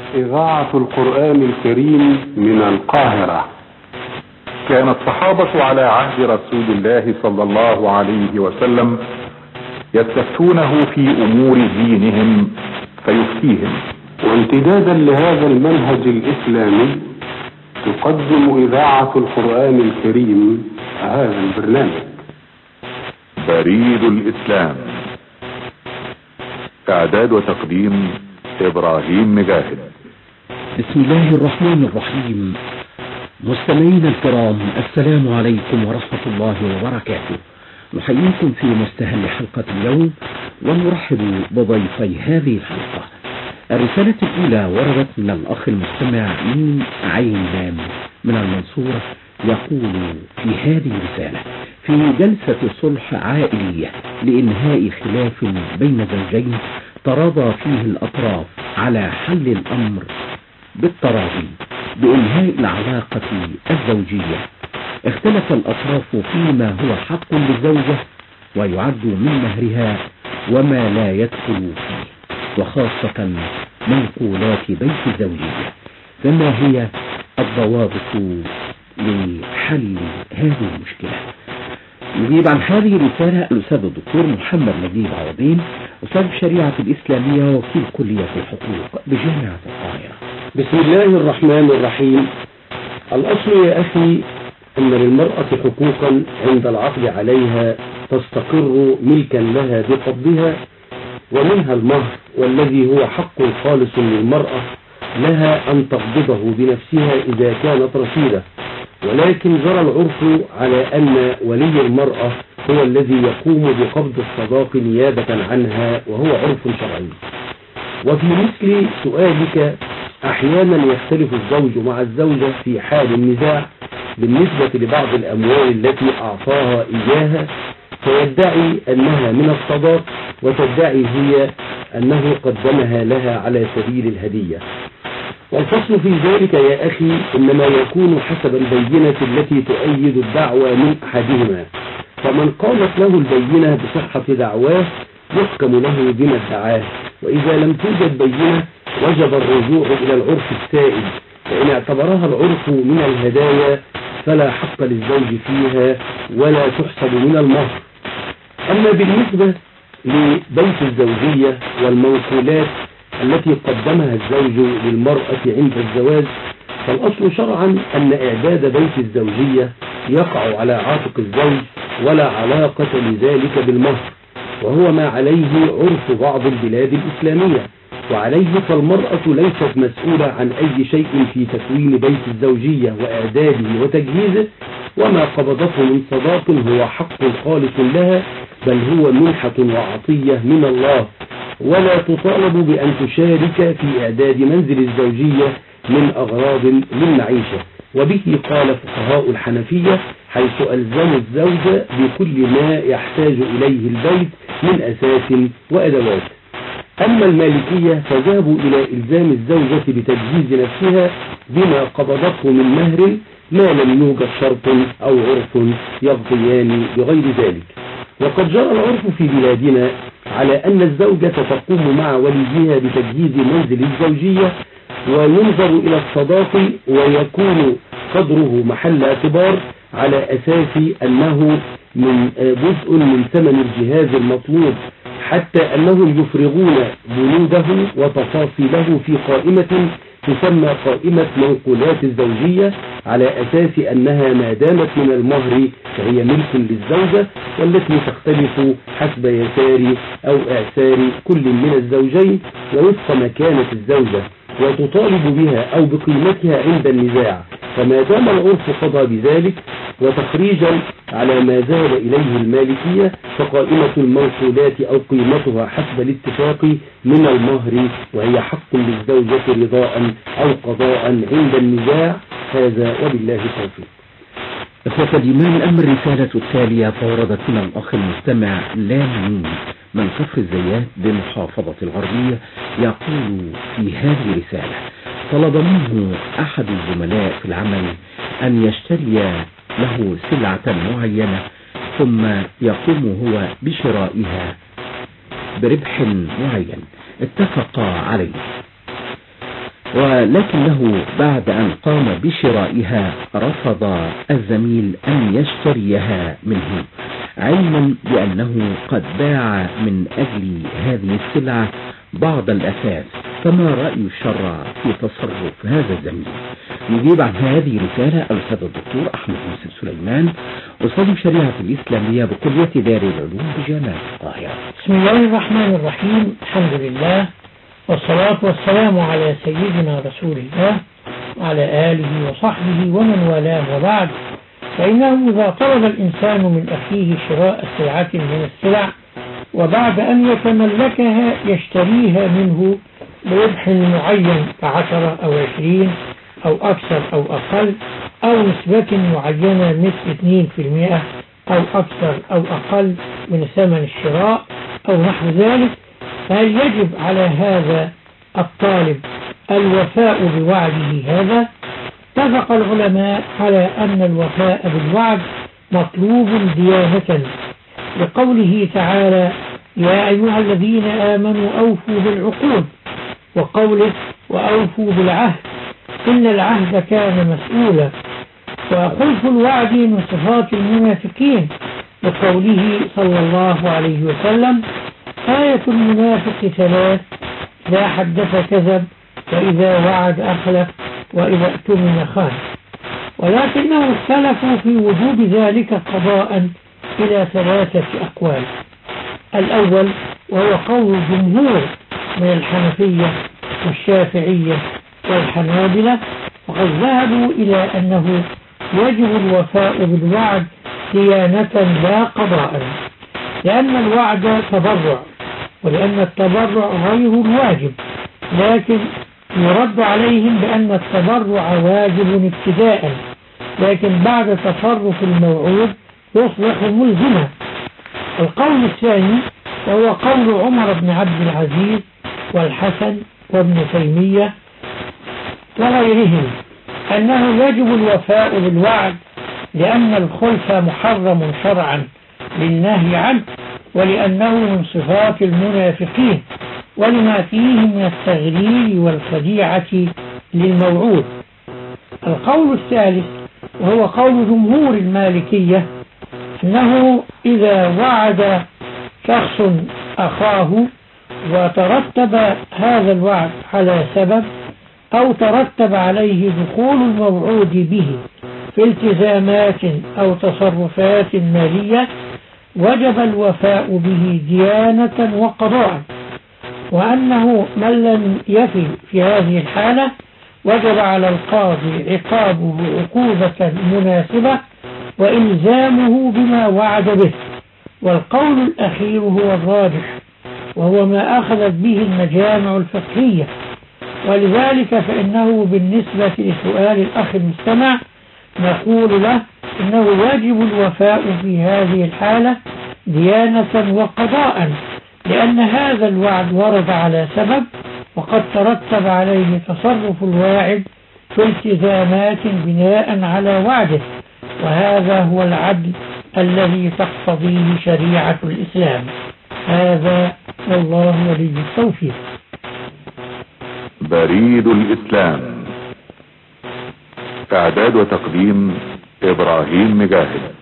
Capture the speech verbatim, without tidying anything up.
إذاعة القرآن الكريم من القاهرة. كان الصحابة على عهد رسول الله صلى الله عليه وسلم يستفتونه في أمور دينهم فيفتيهم. وامتدادا لهذا المنهج الإسلامي تقدم إذاعة القرآن الكريم هذا البرنامج. بريد الإسلام، إعداد وتقديم إبراهيم مجاهد. بسم الله الرحمن الرحيم. مستمعينا الكرام، السلام عليكم ورحمة الله وبركاته. نحييكم في مستهل حلقة اليوم ونرحب بضيفي هذه الحلقة. الرسالة الأولى وردت من الأخ المستمع من عين لام من المنصورة، يقول في هذه الرسالة: في جلسة صلح عائلية لإنهاء خلاف بين زوجين تراضى فيه الأطراف على حل الأمر بالتراضي بإنهاء العلاقة الزوجية، اختلف الأطراف فيما هو حق للزوجة ويعد من مهرها وما لا يدخل فيه، وخاصة منقولات بيت الزوجية، فما هي الضوابط لحل هذه المشكلة؟ يجيب عن هذه الرسالة الأستاذ الدكتور محمد نجيب عوضين، أستاذ الشريعة الإسلامية وكيل كلية الحقوق بجامعة القاهرة. بسم الله الرحمن الرحيم. الأصل يا أخي أن للمرأة حقوقا عند العقد عليها تستقر ملكا لها بقبضها، ومنها المهر، والذي هو حق خالص للمرأة لها أن تقبضه بنفسها إذا كانت رشيدة، ولكن جرى العرف على أن ولي المرأة هو الذي يقوم بقبض الصداق نيابة عنها، وهو عرف شرعي. وفي مثل سؤالك، أحيانا يختلف الزوج مع الزوجة في حال النزاع بالنسبة لبعض الأموال التي أعطاها إياها، فيدعي أنها من الصداق وتدعي هي أنه قدمها لها على سبيل الهدية. والفصل في ذلك يا أخي إنما يكون حسب البينة التي تؤيد الدعوى من أحدهما، فمن قامت له البينة بصحة دعواه يحكم له بما ادعاه، وإذا لم توجد بينة وجب الرجوع إلى العرف السائد، فإن اعتبرها العرف من الهدايا فلا حق للزوج فيها ولا تحسب من المهر. أما بالنسبة لبيت الزوجية والمنقولات التي قدمها الزوج للمرأة عند الزواج، فالأصل شرعا أن إعداد بيت الزوجية يقع على عاتق الزوج ولا علاقة لذلك بالمهر، وهو ما عليه عرف بعض البلاد الإسلامية، وعليه فالمرأة ليست مسؤولة عن أي شيء في تكوين بيت الزوجية وإعداده وتجهيزه، وما قبضته من صداق هو حق خالص لها، بل هو منحة وعطية من الله، ولا تطالب بأن تشارك في إعداد منزل الزوجية من أغراض للمعيشة. وبه قال فقهاء الحنفية حيث ألزموا الزوج بكل ما يحتاج إليه البيت من أساس وأدوات. أما المالكية فذهبوا إلى إلزام الزوجة بتجهيز نفسها بما قبضته من مهر ما لم يوجد شرط أو عرف يقضيان بغير ذلك. وقد جرى العرف في بلادنا على أن الزوجة تقوم مع وليها بتجهيز منزل الزوجية، وينظر إلى الصداق ويكون قدره محل اعتبار على أساس أنه من جزء من ثمن الجهاز المطلوب، حتى أنهم يفرغون بنوده وتفاصيله في قائمة تسمى قائمة منقولات الزوجية، على أساس أنها ما دامت من المهر فهي ملك للزوجة، والتي تختلف حسب يسار أو إعسار كل من الزوجين ووفق مكانة الزوجة، وتطالب بها أو بقيمتها عند النزاع. فما دام العرف قضى بذلك، وتخريجا على ما ذهب إليه المالكية، فقائمة المنقولات أو قيمتها حسب الاتفاق من المهر، وهي حق للزوجة رضاء أو قضاء عند النزاع. هذا وبالله التوفيق. إخوة الإيمان، أما الرسالة التالية فوردت من الأخ المستمع لامين من كفر الزيات بمحافظة الغربية، يقول في هذه الرسالة: طلب منه أحد الزملاء في العمل أن يشتري له سلعة معينة ثم يقوم هو بشرائها بربح معين اتفقا عليه، ولكنه بعد أن قام بشرائها رفض الزميل أن يشتريها منه، علما بأنه قد باع من أجل هذه السلعة بعض الأثاث. فما رأي الشرع في تصرف هذا الزميل؟ يجيب عن هذه الرسالة الأستاذ الدكتور أحمد يوسف سليمان، أستاذ الشريعة الإسلامية بكلية دار العلوم بجامعة القاهرة. بسم الله الرحمن الرحيم، الحمد لله والصلاة والسلام على سيدنا رسول الله وعلى آله وصحبه ومن والاه، وبعد. فإنه إذا طلب الإنسان من أخيه شراء سلعة من السلع وبعد أن يتملكها يشتريها منه بربح معين كعشرة أو عشرين أو أكثر أو أقل، أو نسبة معينة مثل اثنين في المئة أو أكثر أو أقل من ثمن الشراء أو نحو ذلك، فهل يجب على هذا الطالب الوفاء بوعده هذا؟ اتفق العلماء على أن الوفاء بالوعد مطلوب ديانة، لقوله تعالى: يا أيها الذين آمنوا أوفوا بالعقود، وقوله: وأوفوا بالعهد إن العهد كان مسؤولا. وخلف الوعد من صفات المنافقين، لقوله صلى الله عليه وسلم: آية المنافق ثلاث: إذا حدث كذب، وإذا وعد أخلف، وإذا اؤتمن خان. ولكنهم اختلفوا في وجوب ذلك قضاء إلى ثلاثة أقوال. الأول وهو قول الجمهور من الحنفية والشافعية والحنابلة، وقد ذهبوا إلى أنه يجب الوفاء بالوعد ديانة لا قضاء، لأن الوعد تبرع، ولأن التبرع غير الواجب، لكن يرد عليهم بأن التبرع واجب ابتداء، لكن بعد تصرف الموعود يصبح ملزما. القول الثاني وهو قول عمر بن عبد العزيز والحسن وابن تيمية وغيرهم، أنه يجب الوفاء بالوعد لأن الخلف محرم شرعا للنهي عنه، ولأنه من صفات المنافقين، ولما فيه من التغرير والخديعة للموعود. القول الثالث وهو قول جمهور المالكية، أنه إذا وعد شخص أخاه وترتب هذا الوعد على سبب، أو ترتب عليه دخول الموعود به في التزامات أو تصرفات مالية، وجب الوفاء به ديانة وقضاء، وأنه من لم يفي في هذه الحالة وجب على القاضي عقابه عقوبة مناسبة وإلزامه بما وعد به. والقول الأخير هو الراجح، وهو ما أخذت به المجامع الفقهية، ولذلك فإنه بالنسبة لسؤال الأخ المستمع نقول له إنه واجب الوفاء في هذه الحالة ديانة وقضاء، لأن هذا الوعد ورد على سبب، وقد ترتب عليه تصرف الواعد في التزامات بناء على وعده، وهذا هو العدل الذي تقتضيه شريعة الإسلام. هذا والله ولي التوفيق. بريد الإسلام، إعداد وتقديم إبراهيم مجاهد.